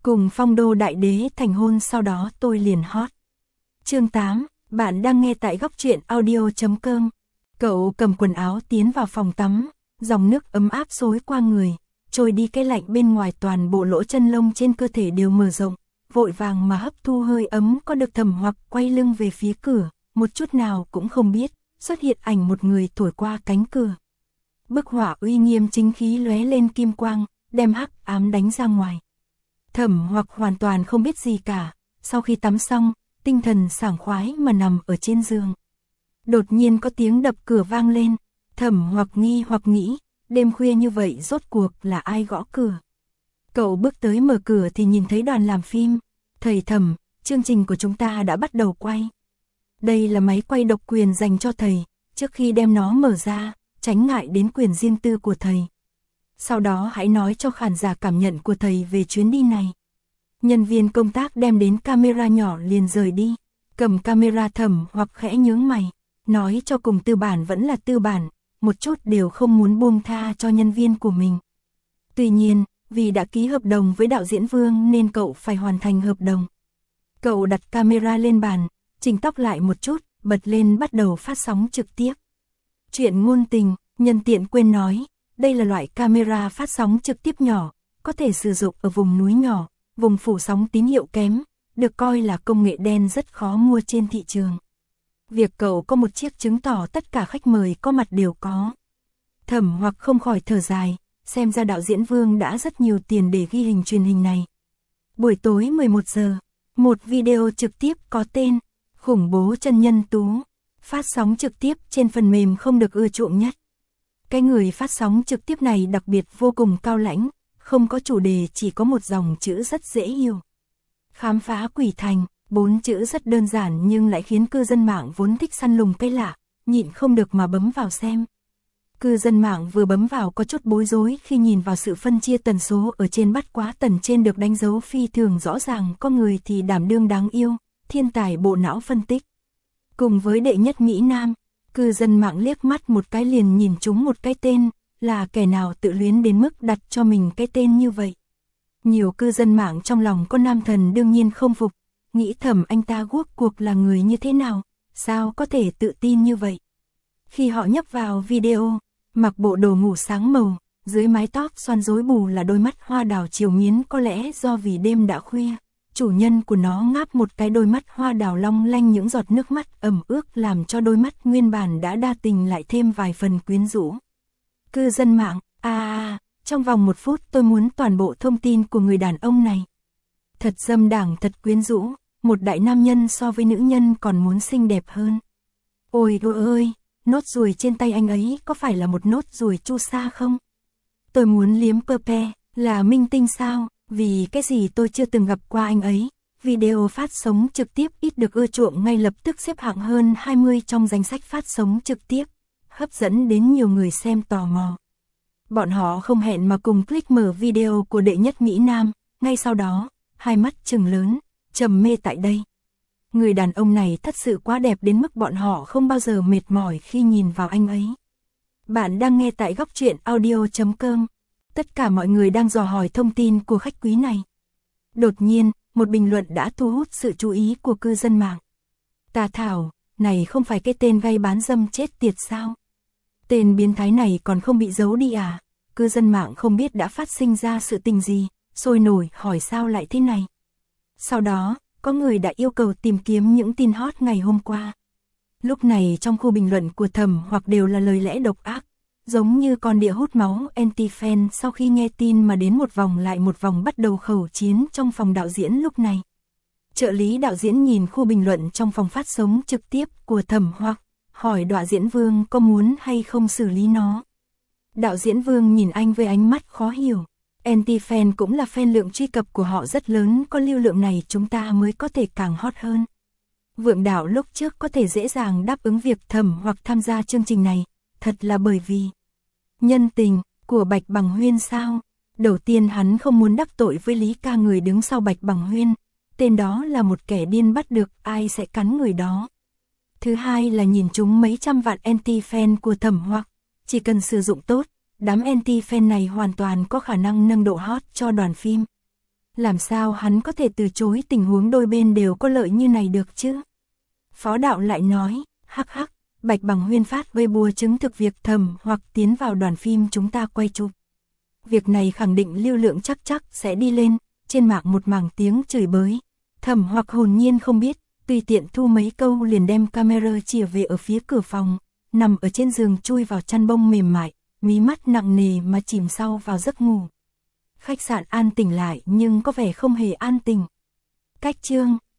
Cùng Phong Đô đại đế thành hôn sau đó tôi liền hot. Chương 8, bạn đang nghe tại góc truyện audio.com. Cậu cầm quần áo tiến vào phòng tắm, dòng nước ấm áp xối qua người, trôi đi cái lạnh bên ngoài, toàn bộ lỗ chân lông trên cơ thể đều mở rộng, vội vàng mà hấp thu hơi ấm có được. Thẩm Hoặc quay lưng về phía cửa, một chút nào cũng không biết, xuất hiện ảnh một người thổi qua cánh cửa. Bức họa uy nghiêm chính khí lóe lên kim quang, đem hắc ám đánh ra ngoài. Thẩm Hoặc hoàn toàn không biết gì cả, sau khi tắm xong, tinh thần sảng khoái mà nằm ở trên giường. Đột nhiên có tiếng đập cửa vang lên, Thẩm Hoặc nghi hoặc nghĩ, đêm khuya như vậy rốt cuộc là ai gõ cửa. Cậu bước tới mở cửa thì nhìn thấy đoàn làm phim. Thầy Thẩm, chương trình của chúng ta đã bắt đầu quay. Đây là máy quay độc quyền dành cho thầy, trước khi đem nó mở ra, tránh ngại đến quyền riêng tư của thầy. Sau đó hãy nói cho khán giả cảm nhận của thầy về chuyến đi này. Nhân viên công tác đem đến camera nhỏ liền rời đi. Cầm camera, Thẩm Hoặc khẽ nhướng mày, nói cho cùng tư bản vẫn là tư bản, một chút đều không muốn buông tha cho nhân viên của mình. Tuy nhiên, vì đã ký hợp đồng với đạo diễn Vương nên cậu phải hoàn thành hợp đồng. Cậu đặt camera lên bàn, chỉnh tóc lại một chút, bật lên bắt đầu phát sóng trực tiếp. Chuyện ngôn tình, nhân tiện quên nói, đây là loại camera phát sóng trực tiếp nhỏ, có thể sử dụng ở vùng núi nhỏ, vùng phủ sóng tín hiệu kém, được coi là công nghệ đen rất khó mua trên thị trường. Việc cậu có một chiếc chứng tỏ tất cả khách mời có mặt đều có. Thẩm Hoặc không khỏi thở dài, xem ra đạo diễn Vương đã rất nhiều tiền để ghi hình truyền hình này. Buổi tối 11 giờ, một video trực tiếp có tên Khủng bố chân nhân tú, phát sóng trực tiếp trên phần mềm không được ưa chuộng nhất. Cái người phát sóng trực tiếp này đặc biệt vô cùng cao lãnh, không có chủ đề, chỉ có một dòng chữ rất dễ hiểu. Khám phá quỷ thành, 4 chữ rất đơn giản nhưng lại khiến cư dân mạng vốn thích săn lùng cái lạ, nhịn không được mà bấm vào xem. Cư dân mạng vừa bấm vào có chút bối rối khi nhìn vào sự phân chia tần số ở trên bắt quá tần trên được đánh dấu phi thường rõ ràng, có người thì đảm đương đáng yêu, thiên tài bộ não phân tích. Cùng với đệ nhất Mỹ Nam, cư dân mạng liếc mắt một cái liền nhìn trúng một cái tên, là kẻ nào tự luyến đến mức đặt cho mình cái tên như vậy. Nhiều cư dân mạng trong lòng có nam thần đương nhiên không phục, nghĩ thầm anh ta rốt cuộc là người như thế nào, sao có thể tự tin như vậy. Khi họ nhấp vào video, mặc bộ đồ ngủ sáng màu, dưới mái tóc xoăn rối bù là đôi mắt hoa đào chiều nghiến, có lẽ do vì đêm đã khuya, chủ nhân của nó ngáp một cái, đôi mắt hoa đào long lanh, những giọt nước mắt ẩm ướt làm cho đôi mắt nguyên bản đã đa tình lại thêm vài phần quyến rũ. Cư dân mạng, trong vòng 1 phút tôi muốn toàn bộ thông tin của người đàn ông này. Thật dâm đảng, thật quyến rũ, một đại nam nhân so với nữ nhân còn muốn xinh đẹp hơn. Ôi ơi, nốt ruồi trên tay anh ấy có phải là một nốt ruồi chu sa không? Tôi muốn liếm Pepe, là minh tinh sao? Vì cái gì tôi chưa từng gặp qua anh ấy. Video phát sóng trực tiếp ít được ưa chuộng ngay lập tức xếp hạng hơn 20 trong danh sách phát sóng trực tiếp, hấp dẫn đến nhiều người xem tò mò. Bọn họ không hẹn mà cùng click mở video của đệ nhất Mỹ Nam, ngay sau đó, hai mắt trừng lớn, trầm mê tại đây. Người đàn ông này thật sự quá đẹp đến mức bọn họ không bao giờ mệt mỏi khi nhìn vào anh ấy. Bạn đang nghe tại góc truyện audio.com. Tất cả mọi người đang dò hỏi thông tin của khách quý này. Đột nhiên, một bình luận đã thu hút sự chú ý của cư dân mạng. Tà Thảo, này không phải cái tên gây bán dâm chết tiệt sao? Tên biến thái này còn không bị giấu đi à? Cư dân mạng không biết đã phát sinh ra sự tình gì, sôi nổi hỏi sao lại thế này. Sau đó, có người đã yêu cầu tìm kiếm những tin hot ngày hôm qua. Lúc này trong khu bình luận của Thẩm Hoặc đều là lời lẽ độc ác, giống như con đĩa hút máu anti-fan sau khi nghe tin mà đến một vòng lại một vòng bắt đầu khẩu chiến trong phòng đạo diễn lúc này. Trợ lý đạo diễn nhìn khu bình luận trong phòng phát sóng trực tiếp của Thẩm Hoặc, hỏi đạo diễn Vương có muốn hay không xử lý nó. Đạo diễn Vương nhìn anh với ánh mắt khó hiểu. Anti-fan cũng là fan, lượng truy cập của họ rất lớn, có lưu lượng này chúng ta mới có thể càng hot hơn. Vượng Đạo lúc trước có thể dễ dàng đáp ứng việc Thẩm Hoặc tham gia chương trình này, thật là bởi vì nhân tình của Bạch Bằng Huyên sao? Đầu tiên hắn không muốn đắc tội với Lý Ca, người đứng sau Bạch Bằng Huyên, tên đó là một kẻ điên, bắt được ai sẽ cắn người đó. Thứ hai là nhìn chúng mấy trăm vạn anti-fan của Thẩm Hoặc, chỉ cần sử dụng tốt, đám anti-fan này hoàn toàn có khả năng nâng độ hot cho đoàn phim. Làm sao hắn có thể từ chối tình huống đôi bên đều có lợi như này được chứ? Phó đạo lại nói, hắc hắc, Bạch Bằng Huyên phát Weibo chứng thực việc Thẩm Hoặc tiến vào đoàn phim chúng ta quay chụp. Việc này khẳng định lưu lượng chắc sẽ đi lên, trên mạng một mảng tiếng chửi bới. Thẩm Hoặc hồn nhiên không biết, tùy tiện thu mấy câu liền đem camera chìa về ở phía cửa phòng, nằm ở trên giường chui vào chăn bông mềm mại, mí mắt nặng nề mà chìm sâu vào giấc ngủ. Khách sạn an tĩnh lại nhưng có vẻ không hề an tĩnh. Cách chương